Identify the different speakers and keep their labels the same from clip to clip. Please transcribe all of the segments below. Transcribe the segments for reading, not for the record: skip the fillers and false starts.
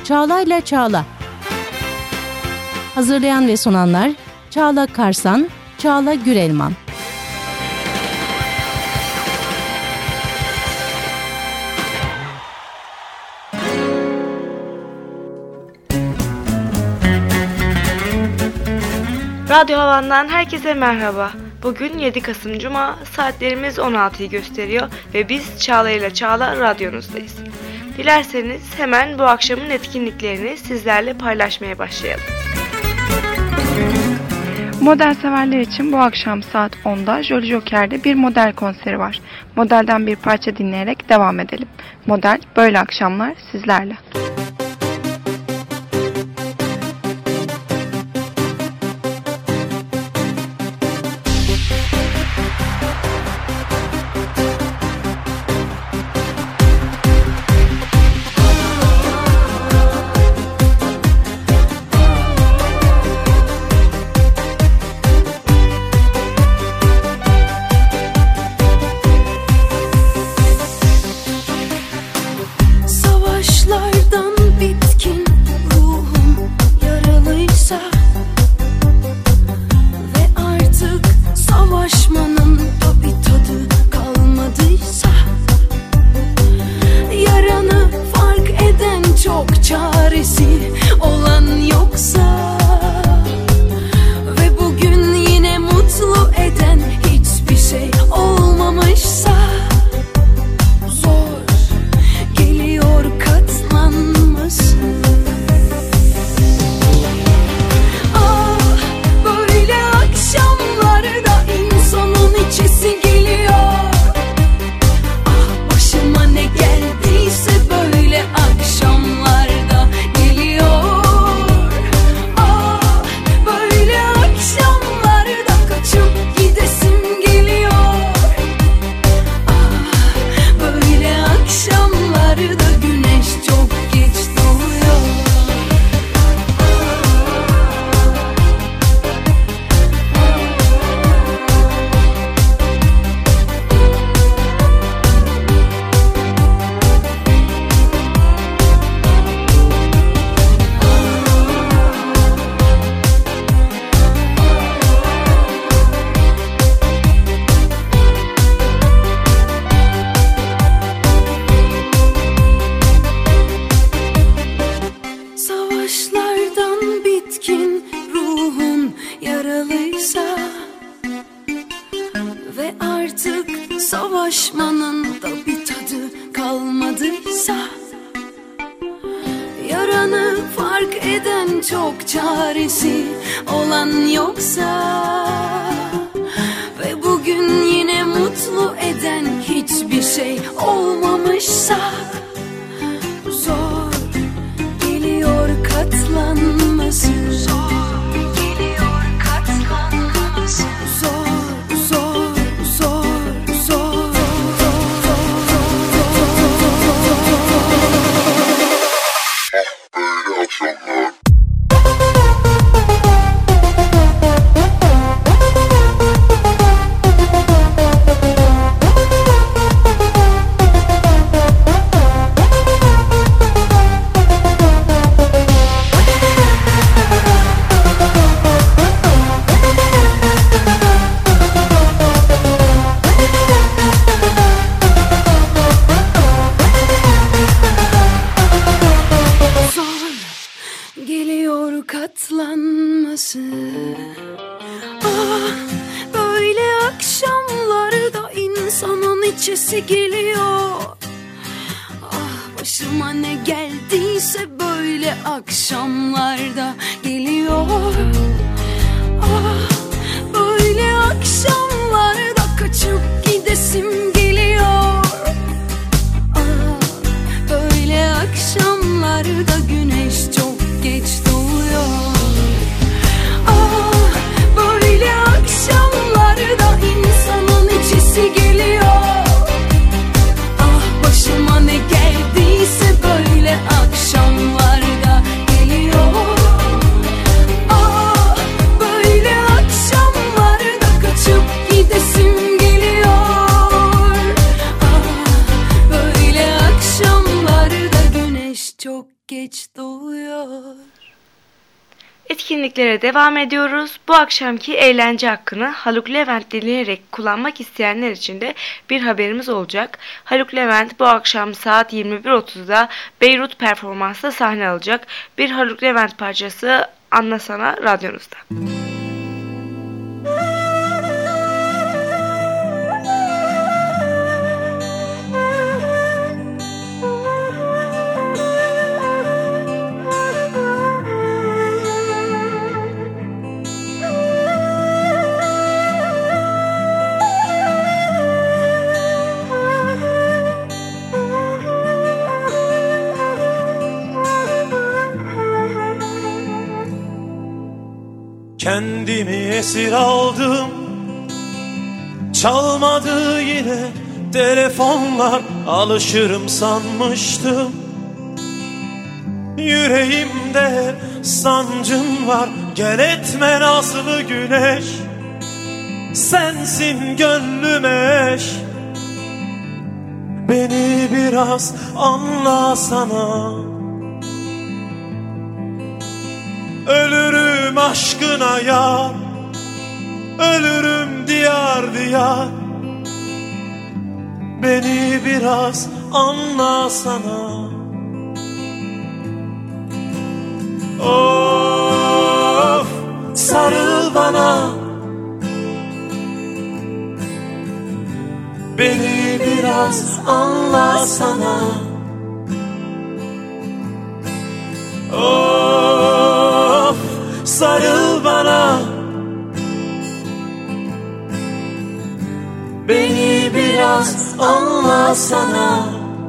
Speaker 1: Çağla'yla Çağla. Hazırlayan ve sunanlar Çağla Karsan, Çağla Gürelman.
Speaker 2: Radyo Havan'dan herkese merhaba. Bugün 7 Kasım Cuma, saatlerimiz 16'yı gösteriyor ve biz Çağla ile Çağla radyonuzdayız. Dilerseniz hemen bu akşamın etkinliklerini sizlerle paylaşmaya başlayalım.
Speaker 3: Model severler için bu akşam saat 10'da Jolly Joker'de bir model konseri var. Modelden bir parça dinleyerek devam edelim. Model böyle akşamlar sizlerle.
Speaker 4: Savaşmanın da bir tadı kalmadıysa, yaranı fark eden çok çaresi olan yoksa ve bugün yine mutlu eden hiçbir şey olmamışsa, zor geliyor katlanması, zor geliyor katlanması, zor. Katlanması. Böyle akşamlarda insanın içesi geliyor. Başıma ne geldiyse böyle akşamlarda geliyor. Böyle akşamlarda kaçıp gidesim geliyor. Böyle akşamlarda güneş çok geç doğuyor. Böyle akşamlarda insanın içesi geliyor. Başıma ne geldiyse böyle akşamlarda geliyor. Böyle akşamlarda kaçıp gidesim geliyor. Böyle akşamlarda güneş çok geç doğuyor.
Speaker 2: Etkinliklere devam ediyoruz. Bu akşamki eğlence hakkını Haluk Levent dinleyerek kullanmak isteyenler için de bir haberimiz olacak. Haluk Levent bu akşam saat 21.30'da Beyrut performansla sahne alacak. Bir Haluk Levent parçası Anlasana radyonuzda.
Speaker 5: Kendimi esir aldım, çalmadı yine telefonlar, alışırım sanmıştım. Yüreğimde sancın var, gel etme nazlı güneş. Sensin gönlüm eş, beni biraz anlasana. Ölürüm aşkına yar, ölürüm diyar diyar. Beni biraz anlasana. Of, sarıl bana, beni biraz anlasana. Of, sarıl bana, beni biraz anlasana.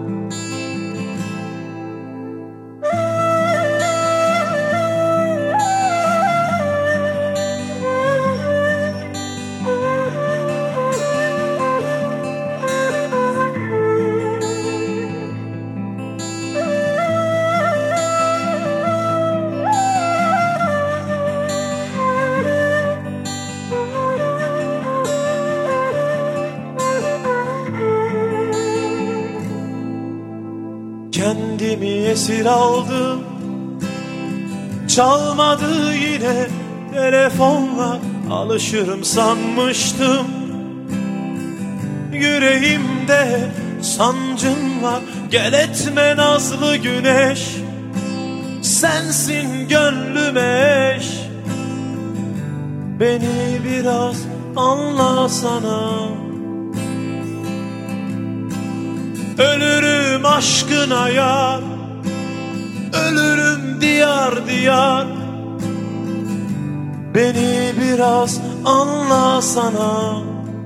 Speaker 5: Kendimi esir aldım, çalmadı yine telefonla, alışırım sanmıştım. Yüreğimde sancın var, gel etme nazlı güneş. Sensin gönlüm eş, beni biraz anlasana. Ölürüm aşkına yar, ölürüm diyar diyar. Beni biraz anlasana.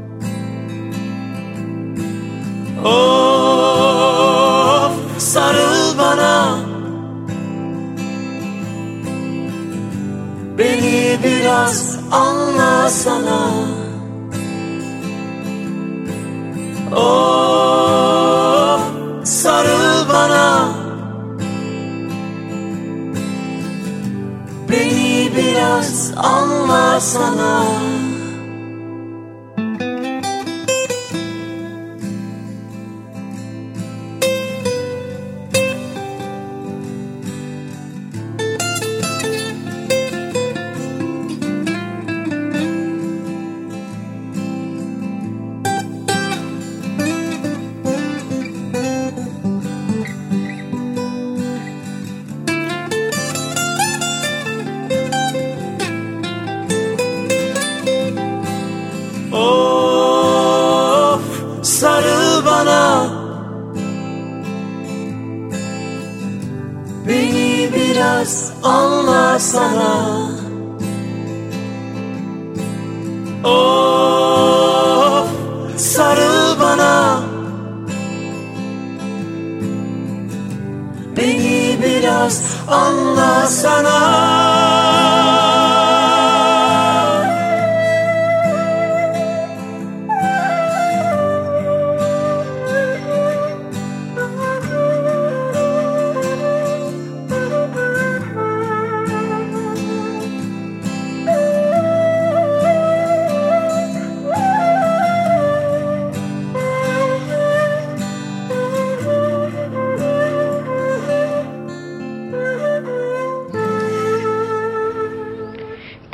Speaker 5: Of, sarıl bana, beni biraz anlasana. Of, sarıl bana, beni biraz anlasana. Of, sarıl bana, beni biraz anlasana. Of, sarıl bana, beni biraz anlasana.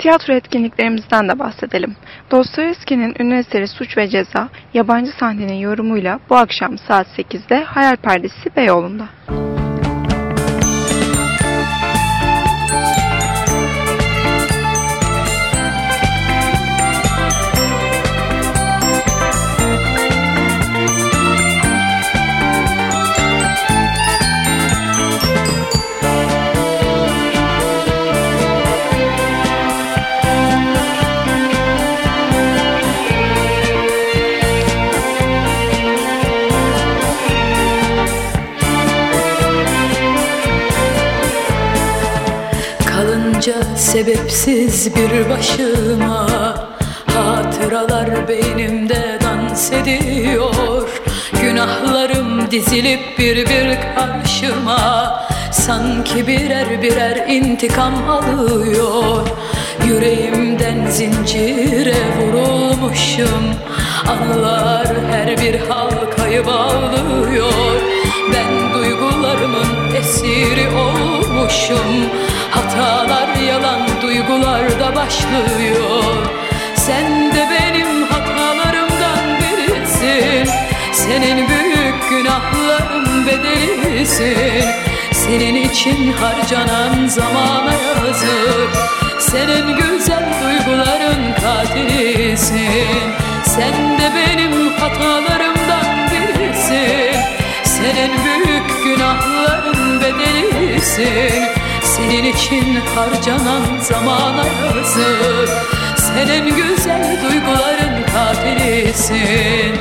Speaker 3: tiyatro etkinliklerimizden de bahsedelim. Dostoyevski'nin ünlü eseri Suç ve Ceza, yabancı sahnenin yorumuyla bu akşam saat 8'de Hayal Perdesi Beyoğlu'nda.
Speaker 6: Sebepsiz bir başıma hatıralar beynimde dans ediyor. Günahlarım dizilip bir bir karşıma, sanki birer birer intikam alıyor. Yüreğimden zincire vurulmuşum, anılar her bir halkayı bağlıyor. Ben duygularımın esiri olmuşum, hatalar yalan duygularda başlıyor. Sen de benim hatalarımdan birisin, senin büyük günahların bedelisin. Senin için harcanan zamana yazık, senin güzel duyguların katilisin. Sen de benim hatalarımdan birisin, senin büyük günahların bedelisin. Senin için harcanan zamana yazık, senin güzel duyguların katilisin.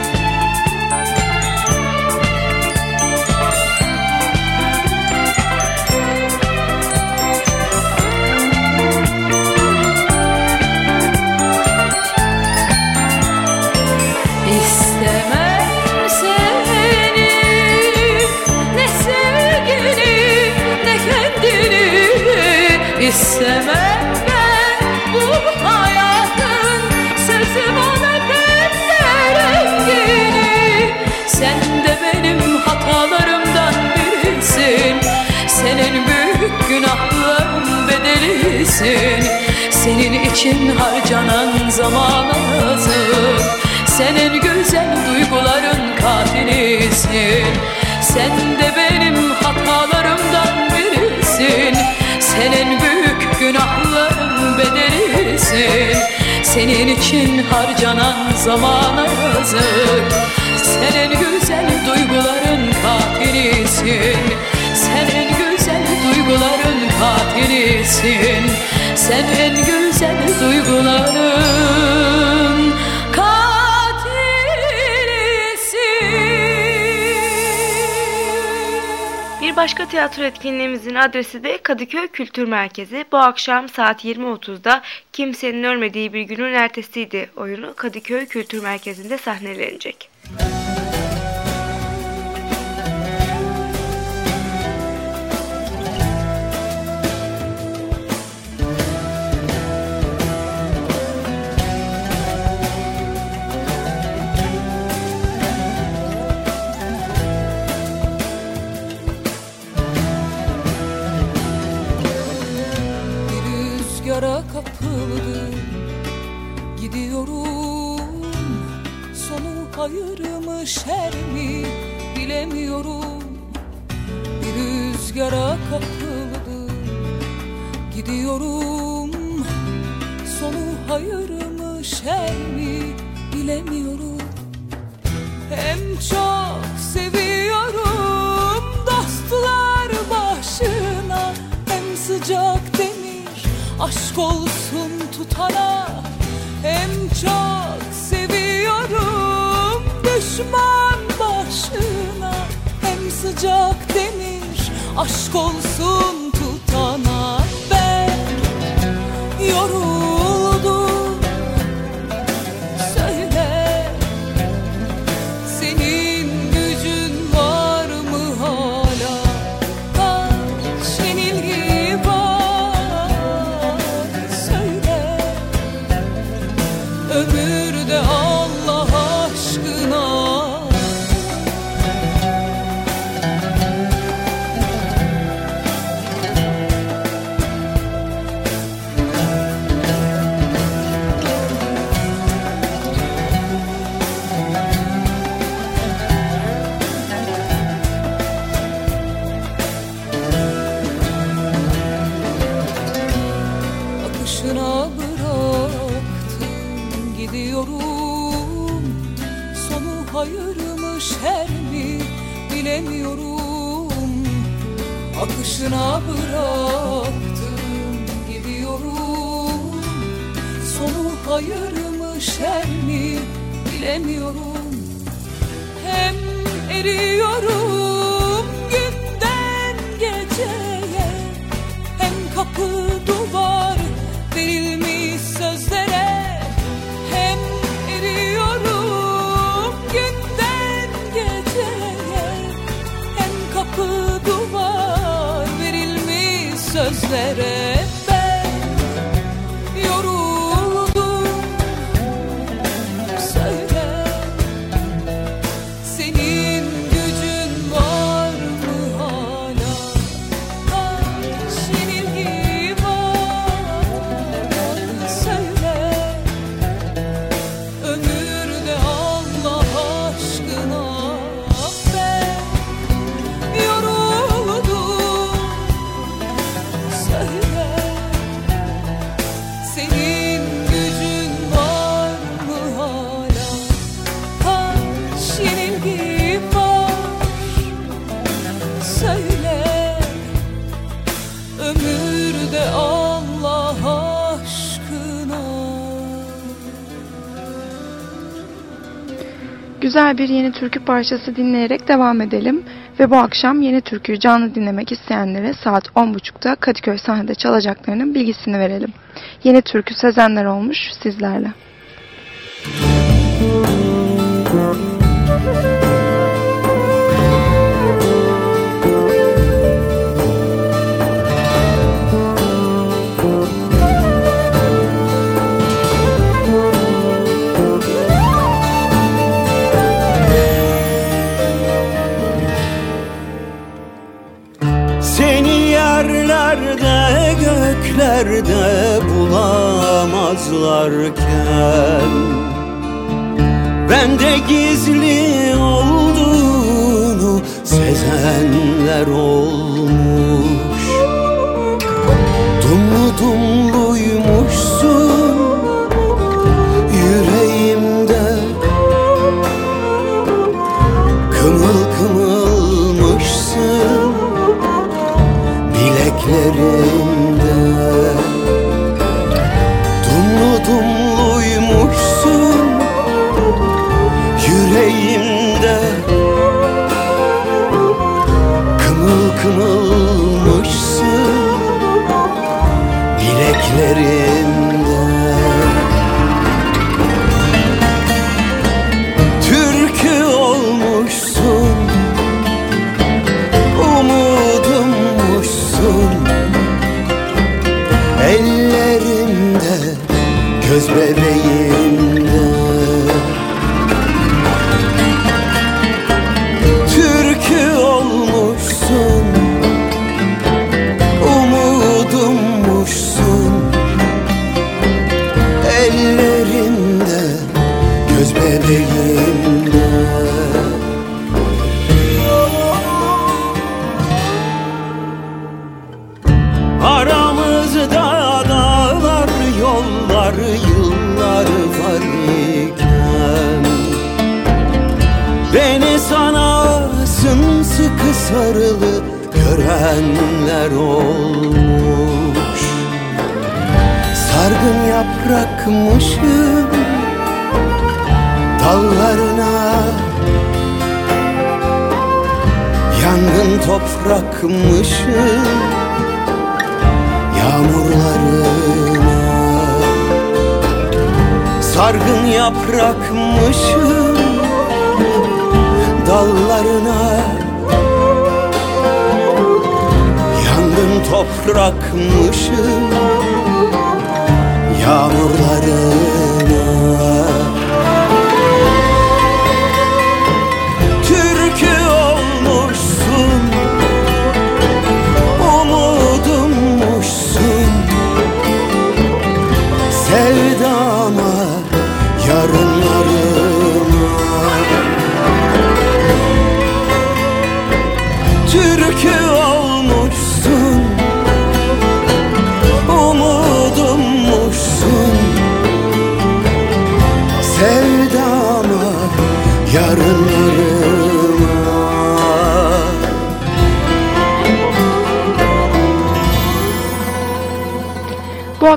Speaker 6: İstemem ben bu hayatın, sözüm ona pembe rengini. Sen de benim hatalarımdan birisin, senin büyük günahların bedelisin. Senin için harcanan zamana yazık, senin güzel duyguların katilisin. Sen de benim hatalarımdan birisin, senin büyük günahların bedelisin. Senin için harcanan zamana yazık, senin güzel duyguların katilisin. Senin güzel duyguların katilisin. Senin güzel duyguların
Speaker 2: Bir başka tiyatro etkinliğimizin adresi de Kadıköy Kültür Merkezi. Bu akşam saat 20.30'da Kimsenin Ölmediği Bir Günün Ertesiydi oyunu Kadıköy Kültür Merkezi'nde sahnelenecek.
Speaker 7: Rüzgara kapıldım, gidiyorum. Sonu hayır mı şer mi bilemiyorum. Bir rüzgara kapıldım, gidiyorum. Sonu hayır mı şer mi bilemiyorum. Hem çok seviyorum dostlar başına, hem sıcak demir aşk olsun tutana. Hem çok seviyorum düşman başına, hem sıcak demir aşk olsun tutana. Ben yoruldum, söyle senin gücün var mı hala? Kaç yenilgi var söyle, ömürde Allah aşkına. bilemiyorum. Akışına bıraktım gidiyorum. Sonu hayır mı şer mi bilemiyorum. Hem eriyorum günden geceye, hem kapı duvar verilmiş sözlere. Hem eriyorum günden geceye, hem kapı duvar verilmiş sözlere. Ben yoruldum, söyle, senin gücün var mı hala? Kaç yenilgi var, söyle. Ömürde Allah aşkına ben yoruldum, söyle, senin gücün var mı hala? Kaç yenilgi var, söyle. Ömürde Allah aşkına.
Speaker 3: Güzel bir yeni türkü parçası dinleyerek devam edelim. Ve bu akşam yeni türküyü canlı dinlemek isteyenlere saat 10.30'da Kadıköy sahnede çalacaklarının bilgisini verelim. Yeni türkü Sezenler olmuş sizlerle.
Speaker 5: Seni yerlerde göklerde bulamazlarken, bende gizli olduğunu sezenler olmuş. Dumlu dumluymuşsun yüreğimde, kımıl kımılmışsın bileklerimde. Dumlu dumluymuşsun yüreğimde, kımıl kımılmışsın bileklerimde. Türkü olmuşsun, umudummuşsun, ellerimde, göz bebeğimde. Türkü olmuşsun, umudummuşsun, ellerimde, göz bebeğimde. Aramızda dağlar, yollar, yıllar var iken, beni sana sımsıkı sarılı görenler olmuş. Sargın yaprakmışım dallarına, yangın toprakmışım yağmurlarına. Sargın yaprakmışım dallarına, yangın toprakmışım yağmurlarına. Türkü olmuşsun, umudummuşsun, sevdama, yarınlarıma. Türkü olmuşsun, umudummuşsun,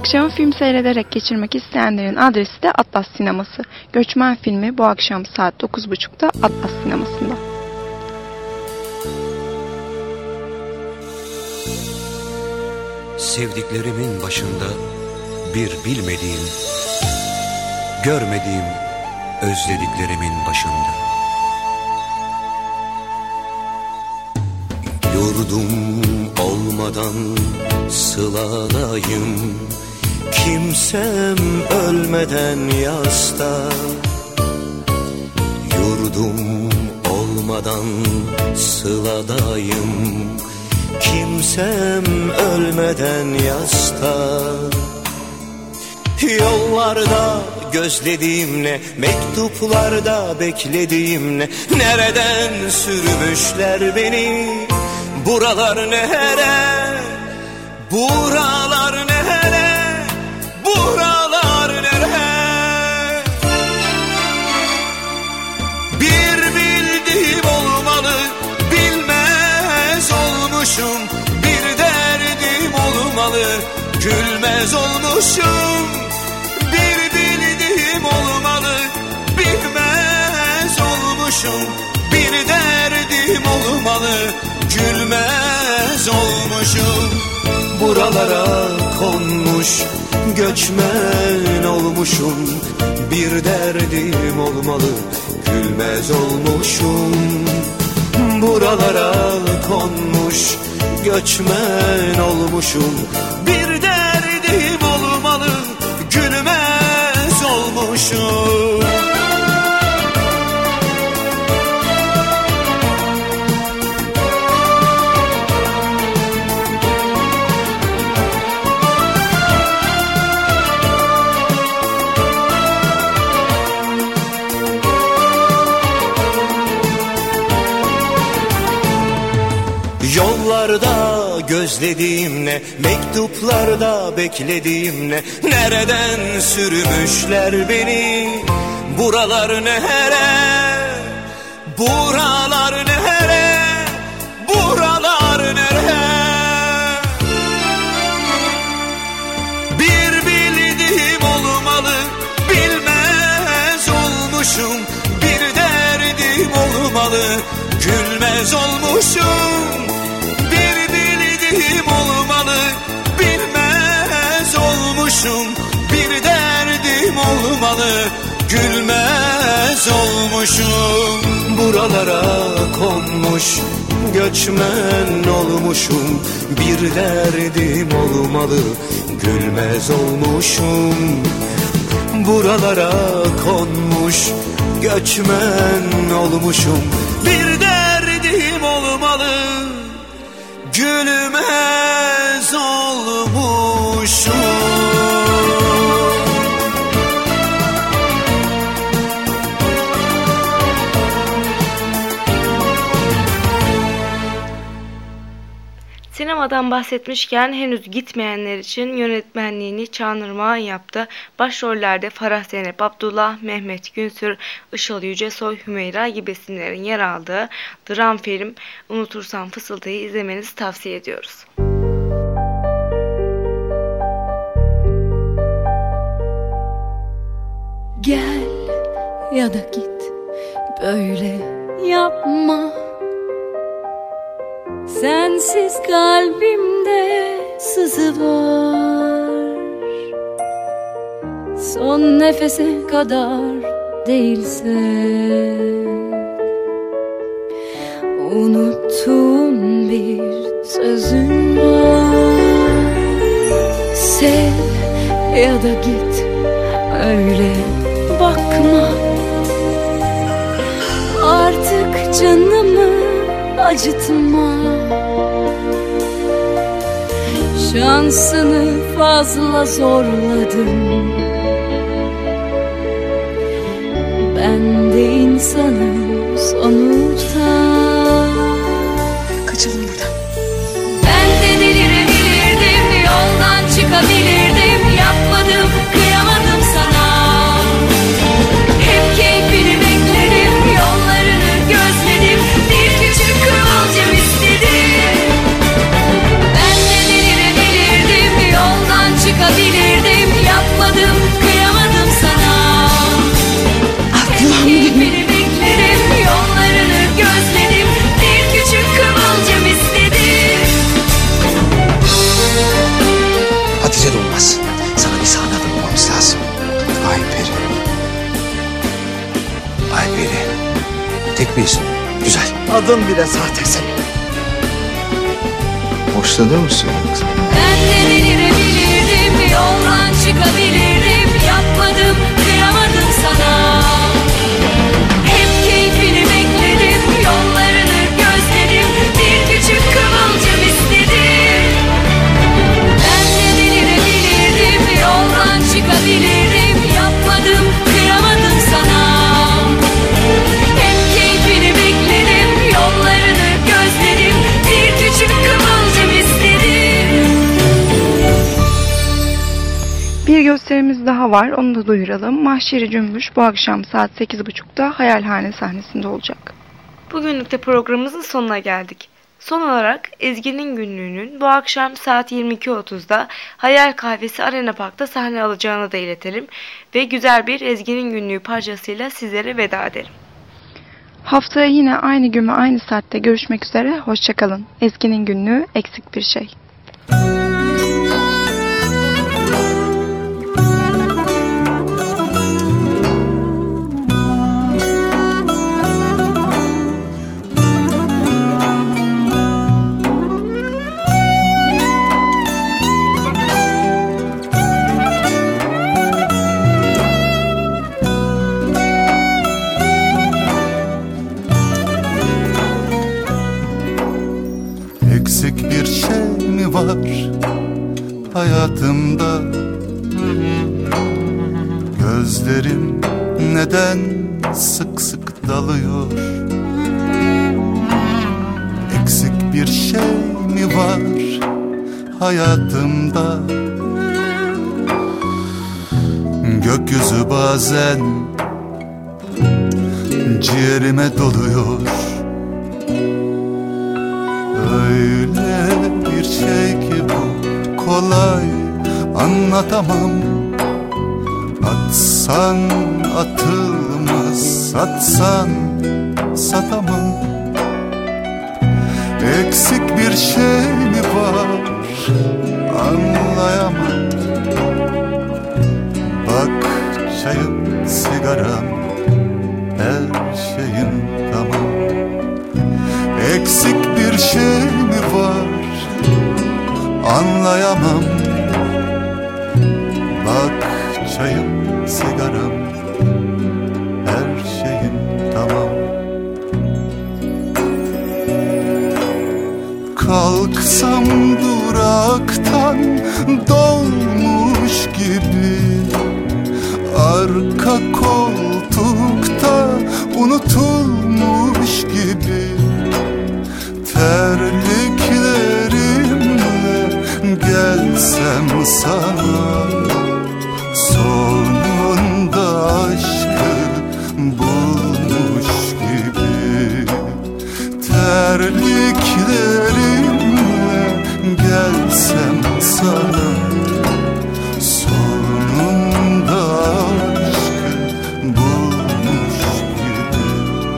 Speaker 3: Akşamı film seyrederek geçirmek isteyenlerin adresi de Atlas Sineması. Göçmen filmi bu akşam saat 9.30'da Atlas Sineması'nda.
Speaker 8: Sevdiklerimin başında bir bilmediğim, görmediğim özlediklerimin başında. Yurdum olmadan sıladayım, kimsem ölmeden yasta. Yurdum olmadan sıladayım, kimsem ölmeden yasta. Yollarda gözlediğim ne, mektuplarda beklediğim ne, nereden sürmüşler beni, buralar nere, buralar nere, buralar nere. Bir bildiğim olmalı, bilmez olmuşum, bir derdim olmalı, gülmez olmuşum. Bir bildiğim olmalı, bilmez olmuşum, bir derdim olmalı, gülmez olmuşum. Buralara konmuş, göçmen olmuşum, bir derdim olmalı, gülmez olmuşum. Buralara konmuş, göçmen olmuşum, bir derdim olmalı, gülmez olmuşum. Yollarda gözlediğim ne, mektuplarda beklediğim ne, nereden sürmüşler beni, buralar nere, buralar nere, buralar nere. Bir bildiğim olmalı, bilmez olmuşum, bir derdim olmalı, gülmez olmuşum. Bir bildiğim olmalı, bilmez olmuşum, bir derdim olmalı, gülmez olmuşum. Buralara konmuş, göçmen olmuşum, bir derdim olmalı, gülmez olmuşum. Buralara konmuş, göçmen olmuşum, bir derdim olmalı, gülmez olmuşum.
Speaker 2: Sinemadan bahsetmişken henüz gitmeyenler için yönetmenliğini Çağan Irmak'ın yaptı. Başrollerde Farah Zeynep Abdullah, Mehmet Günsür, Işıl Yücesoy, Hümeyra gibi isimlerin yer aldığı dram film Unutursam Fısıltıyı izlemenizi tavsiye ediyoruz.
Speaker 4: Gel ya da git, böyle yapma. Sensiz kalbimde sızı var. Son nefese kadar değilse unuttuğum bir sözün var. Sev ya da git, öyle bakma. Artık canımı acıtma. Şansını fazla zorladın. Ben de insanım sonuçta.
Speaker 3: Kaçalım buradan.
Speaker 4: Ben de delirebilirdim, yoldan çıkabilirdim. Yapmadım, kıyamadım sana. Hep keyfini bekledim, yollarını gözledim. Bir küçük kıvılcım istedim. Ben de delirebilirdim, yoldan çıkabilirdim.
Speaker 9: adın bile sahte senin.
Speaker 10: Hoşlanıyor musun yoksa?
Speaker 4: Ben de delirebilirdim, yoldan çıkabilirdim. Yapmadım, kıyamadım sana. Hep keyfini bekledim, yollarını gözledim. Bir küçük kıvılcım istedim. Ben de delirebilirdim, yoldan çıkabilirdim. Yapmadım, kıyamadım sana. Hep keyfini bekledim, yollarını gözledim. Bir küçük kıvılcım istedim.
Speaker 3: Bir gösterimiz daha var, onu da duyuralım. Mahşeri Cümbüş bu akşam saat 8.30'da Hayalhane sahnesinde olacak.
Speaker 2: Bugünlük de programımızın sonuna geldik. Son olarak Ezgi'nin günlüğünün bu akşam saat 22.30'da Hayal Kahvesi Arena Park'ta sahne alacağını da iletelim ve güzel bir Ezgi'nin günlüğü parçasıyla sizlere veda edelim.
Speaker 3: Haftaya yine aynı gün ve aynı saatte görüşmek üzere, hoşçakalın. Ezgi'nin günlüğü eksik bir şey.
Speaker 11: Eksik bir şey mi var hayatımda? Gözlerim neden sık sık dalıyor? Eksik bir şey mi var hayatımda? Gökyüzü bazen ciğerime doluyor. Öyle bir şey ki bu, kolay anlatamam. Atsan atılmaz, satsan satamam. Eksik bir şey mi var anlayamam. Bak çayım, sigaram, her şeyim tamam. Eksik bir şey mi var anlayamam. Bak çayım, sigaram, her şeyim tamam. Kalksam duraktan dolmuş gibi, arka koltukta unutulmuş gibi, terliklerimle gelsem sana, sonunda aşkı bulmuş gibi. Terliklerimle gelsem sana, sonunda aşkı bulmuş gibi.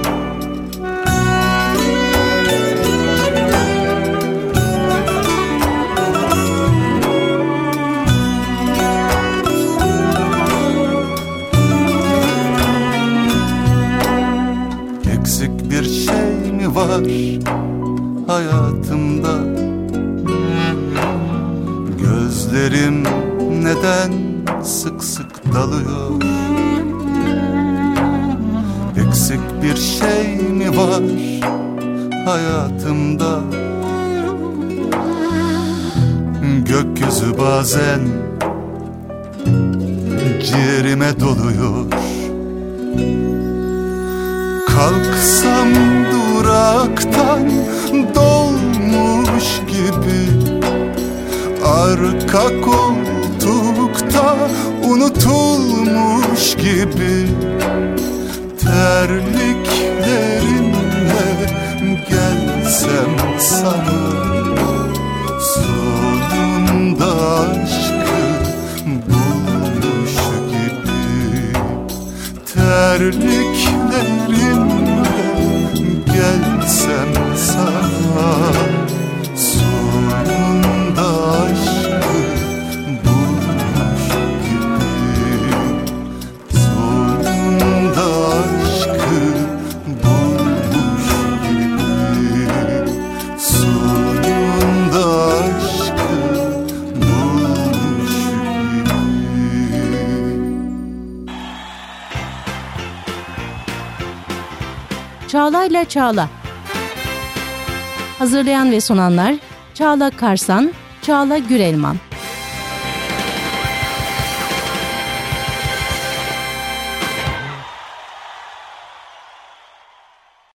Speaker 11: Eksik bir şey mi var hayatımda? Gözlerim neden sık sık dalıyor? Eksik bir şey mi var hayatımda? Gökyüzü bazen ciğerime doluyor. Kalksam duraktan dolmuş gibi, arka koltukta unutulmuş gibi, terliklerimle gelsem sana, sonunda aşkı bulmuş gibi. Terliklerimle gelsem sana, sonunda aşkı bulmuş gibi. Sonunda aşkı bulmuş gibi.
Speaker 1: Çağla'yla Çağla. Hazırlayan ve sunanlar Çağla Karsan, Çağla Gürelman.